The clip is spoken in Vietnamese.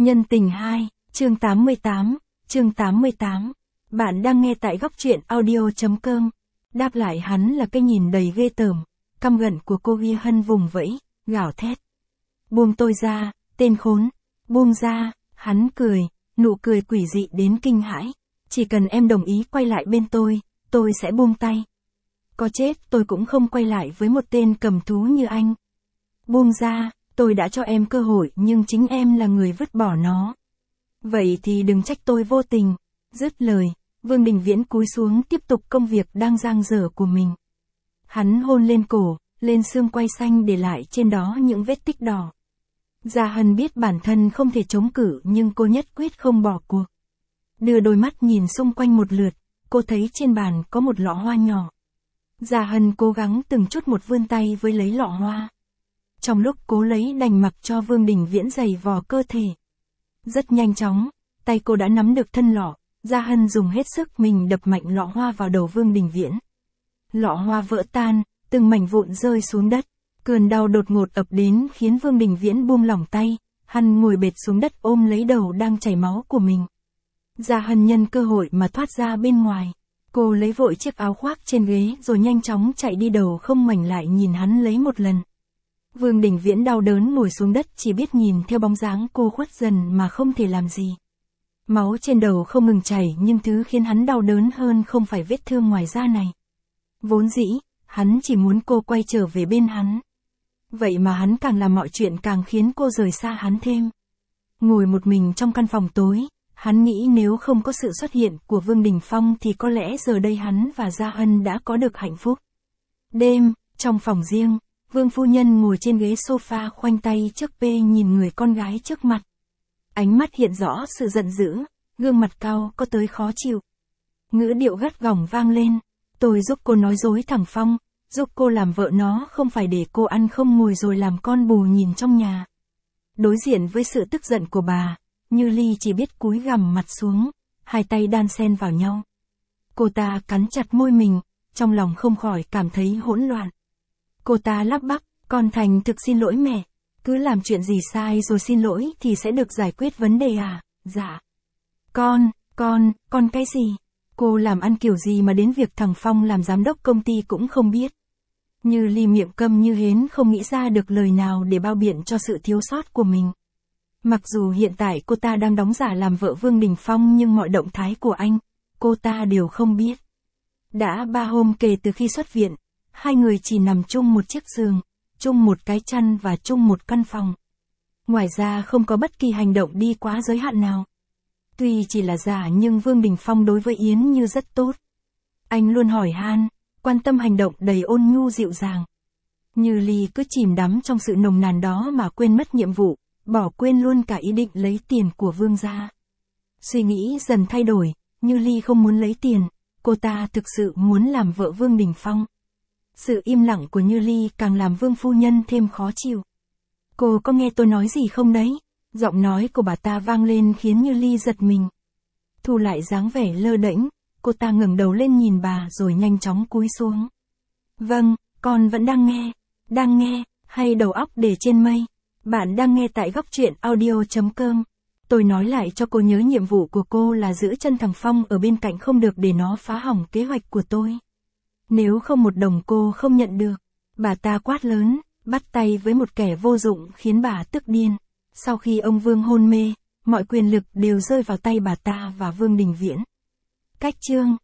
Nhân tình 2, chương 88, chương 88. Bạn đang nghe tại góc truyện audio.com. Đáp lại hắn là cái nhìn đầy ghê tởm, căm giận của cô Ghi Hân vùng vẫy, gào thét. Buông tôi ra, tên khốn, buông ra, hắn cười, nụ cười quỷ dị đến kinh hãi. Chỉ cần em đồng ý quay lại bên tôi sẽ buông tay. Có chết tôi cũng không quay lại với một tên cầm thú như anh. Buông ra, tôi đã cho em cơ hội nhưng chính em là người vứt bỏ nó. Vậy thì đừng trách tôi vô tình. Dứt lời, Vương Đình Viễn cúi xuống tiếp tục công việc đang dang dở của mình. Hắn hôn lên cổ, lên xương quai xanh để lại trên đó những vết tích đỏ. Gia Hân biết bản thân không thể chống cự nhưng cô nhất quyết không bỏ cuộc. Đưa đôi mắt nhìn xung quanh một lượt, cô thấy trên bàn có một lọ hoa nhỏ. Gia Hân cố gắng từng chút một vươn tay với lấy lọ hoa. Trong lúc cố lấy đành mặc cho Vương Đình Viễn giày vò cơ thể. Rất nhanh chóng, tay cô đã nắm được thân lọ, Gia Hân dùng hết sức mình đập mạnh lọ hoa vào đầu Vương Đình Viễn. Lọ hoa vỡ tan, từng mảnh vụn rơi xuống đất. Cơn đau đột ngột ập đến khiến Vương Đình Viễn buông lỏng tay, hắn ngồi bệt xuống đất ôm lấy đầu đang chảy máu của mình. Gia Hân nhân cơ hội mà thoát ra bên ngoài. Cô lấy vội chiếc áo khoác trên ghế rồi nhanh chóng chạy đi đầu không ngoảnh lại nhìn hắn lấy một lần. Vương Đình Viễn đau đớn ngồi xuống đất chỉ biết nhìn theo bóng dáng cô khuất dần mà không thể làm gì. Máu trên đầu không ngừng chảy nhưng thứ khiến hắn đau đớn hơn không phải vết thương ngoài da này. Vốn dĩ, hắn chỉ muốn cô quay trở về bên hắn. Vậy mà hắn càng làm mọi chuyện càng khiến cô rời xa hắn thêm. Ngồi một mình trong căn phòng tối, hắn nghĩ nếu không có sự xuất hiện của Vương Đình Phong thì có lẽ giờ đây hắn và Gia Hân đã có được hạnh phúc. Đêm, trong phòng riêng, Vương phu nhân ngồi trên ghế sofa khoanh tay trước pê nhìn người con gái trước mặt. Ánh mắt hiện rõ sự giận dữ, gương mặt cao có tới khó chịu. Ngữ điệu gắt gỏng vang lên, tôi giúp cô nói dối thằng Phong, giúp cô làm vợ nó không phải để cô ăn không ngồi rồi làm con bù nhìn trong nhà. Đối diện với sự tức giận của bà, Như Ly chỉ biết cúi gằm mặt xuống, hai tay đan xen vào nhau. Cô ta cắn chặt môi mình, trong lòng không khỏi cảm thấy hỗn loạn. Cô ta lắp bắp, con Thành thực xin lỗi mẹ, cứ làm chuyện gì sai rồi xin lỗi thì sẽ được giải quyết vấn đề à? Dạ. Con cái gì? Cô làm ăn kiểu gì mà đến việc thằng Phong làm giám đốc công ty cũng không biết. Như Ly miệng câm như hến không nghĩ ra được lời nào để bao biện cho sự thiếu sót của mình. Mặc dù hiện tại cô ta đang đóng giả làm vợ Vương Đình Phong nhưng mọi động thái của anh, cô ta đều không biết. Đã 3 hôm kể từ khi xuất viện, hai người chỉ nằm chung một chiếc giường, chung một cái chăn và chung một căn phòng. Ngoài ra không có bất kỳ hành động đi quá giới hạn nào. Tuy chỉ là giả nhưng Vương Đình Phong đối với Yến Như rất tốt. Anh luôn hỏi han, quan tâm hành động đầy ôn nhu dịu dàng. Như Ly cứ chìm đắm trong sự nồng nàn đó mà quên mất nhiệm vụ, bỏ quên luôn cả ý định lấy tiền của Vương gia. Suy nghĩ dần thay đổi, Như Ly không muốn lấy tiền, cô ta thực sự muốn làm vợ Vương Đình Phong. Sự im lặng của Như Ly càng làm Vương phu nhân thêm khó chịu. Cô có nghe tôi nói gì không đấy? Giọng nói của bà ta vang lên khiến Như Ly giật mình. Thu lại dáng vẻ lơ đễnh, cô ta ngẩng đầu lên nhìn bà rồi nhanh chóng cúi xuống. Vâng, con vẫn đang nghe, hay đầu óc để trên mây. Bạn đang nghe tại góc truyện audio.com. Tôi nói lại cho cô nhớ nhiệm vụ của cô là giữ chân thằng Phong ở bên cạnh không được để nó phá hỏng kế hoạch của tôi. Nếu không một đồng cô không nhận được. Bà ta quát lớn, bắt tay với một kẻ vô dụng khiến bà tức điên. Sau khi ông Vương hôn mê, mọi quyền lực đều rơi vào tay bà ta và Vương Đình Viễn. Cách chương